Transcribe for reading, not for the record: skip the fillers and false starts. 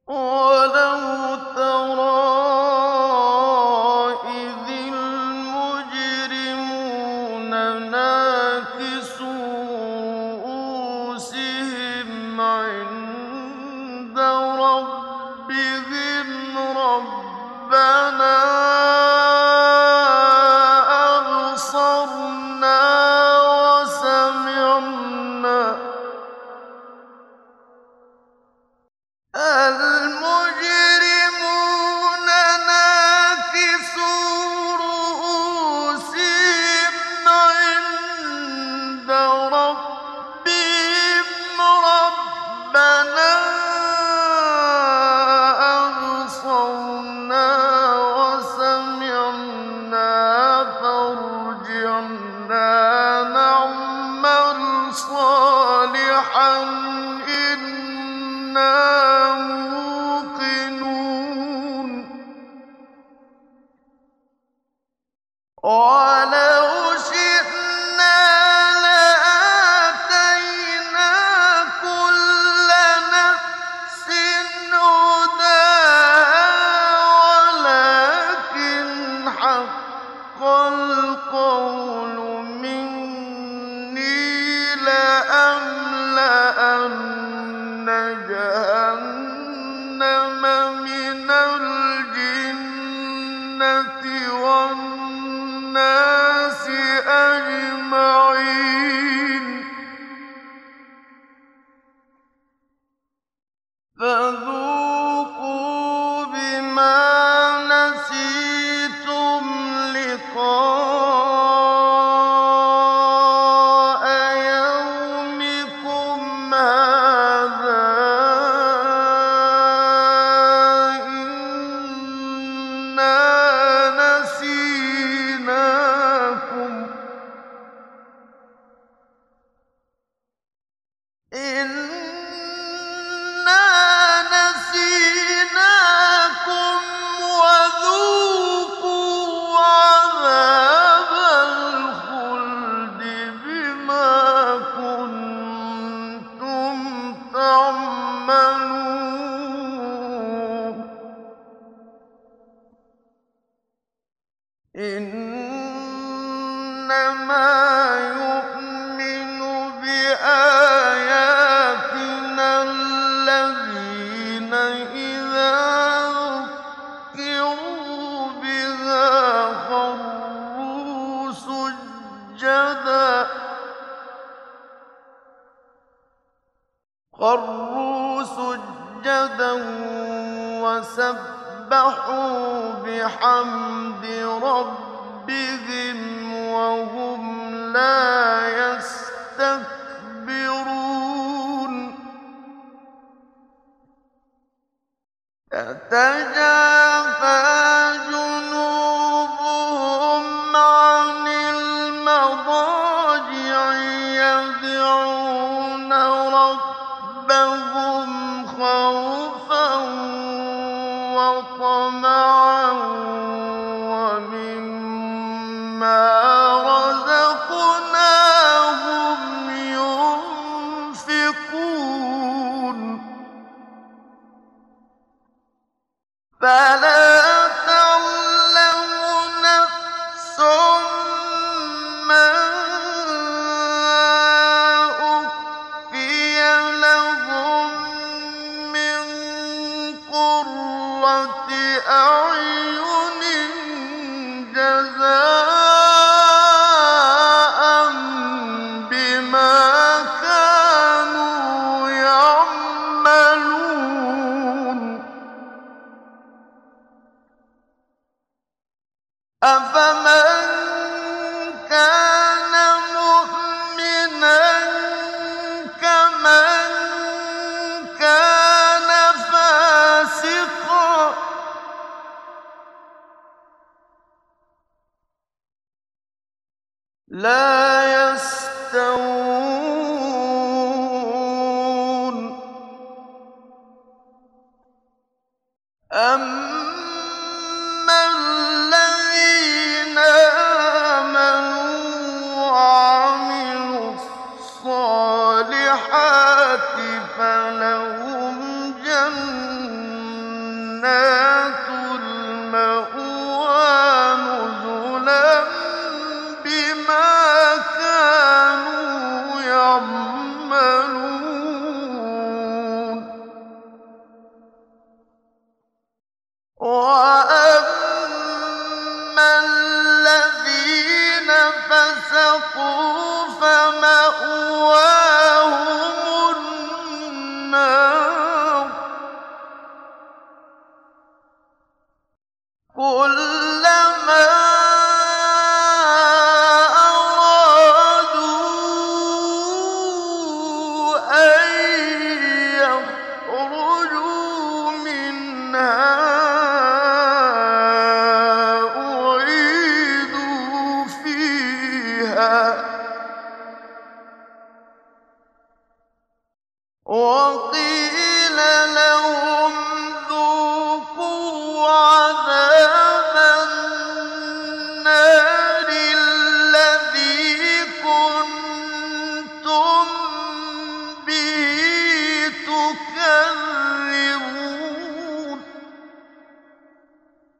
وَلَوْ تَرَىٰ إِذِ الْمُجْرِمُونَ نَاكِسُو رُءُوسِهِمْ عِندَ رَبِّهِمْ رَبَّنَا أَبْصَرْنَا وَسَمِعْنَا. المجرمون ناكسو رؤوسهم عند ربهم ربنا أبصرنا وسمعنا فارجعنا نعمل صالحا إنا موقنون. وَلَوْ شِئْنَا لَآتَيْنَا كُلَّ نَفْسٍ هُدَاهَا وَلَٰكِنْ حَقَّ الْقَوْلُ مِنِّي لَأَمْلَأَنَّ جَهَنَّمَ مِنَ الْجِنَّةِ وَالنَّاسِ أَجْمَعِينَ. فَذُوقُوا بِمَا نَسِيتُمْ لِقَاءَ يَوْمِكُمْ هَٰذَا إِنَّا نَسِينَاكُمْ وَذُوقُوا عَذَابَ الْخُلْدِ بِمَا كُنتُمْ تَعْمَلُونَ. إِنَّمَا يُؤْمِنُ بِآيَاتِنَا الَّذِينَ إِذَا ذُكِّرُوا بِهَا خَرُّوا سُجَّدًا وَسَبَّحُوا بِحَمْدِ رَبِّهِمْ وَهُمْ لَا يَسْتَكْبِرُونَ. تَتَجَافَىٰ جُنُوبُهُمْ عَنِ الْمَضَاجِعِ يَدْعُونَ رَبَّهُمْ خَوْفًا وَطَمَعًا وَمِمَّا رَزَقْنَاهُمْ يُنفِقُونَ. فَلَا تَعْلَمُ نَفْسٌ مَّا أُخْفِيَ لَهُم مِّن قُرَّةِ أَعْيُنٍ جَزَاءً بِمَا كَانُوا يَعْمَلُونَ. أَفَمَن كَانَ مُؤْمِنًا كَمَن كَانَ فَاسِقًا ۚ لَّا يَسْتَوُونَ.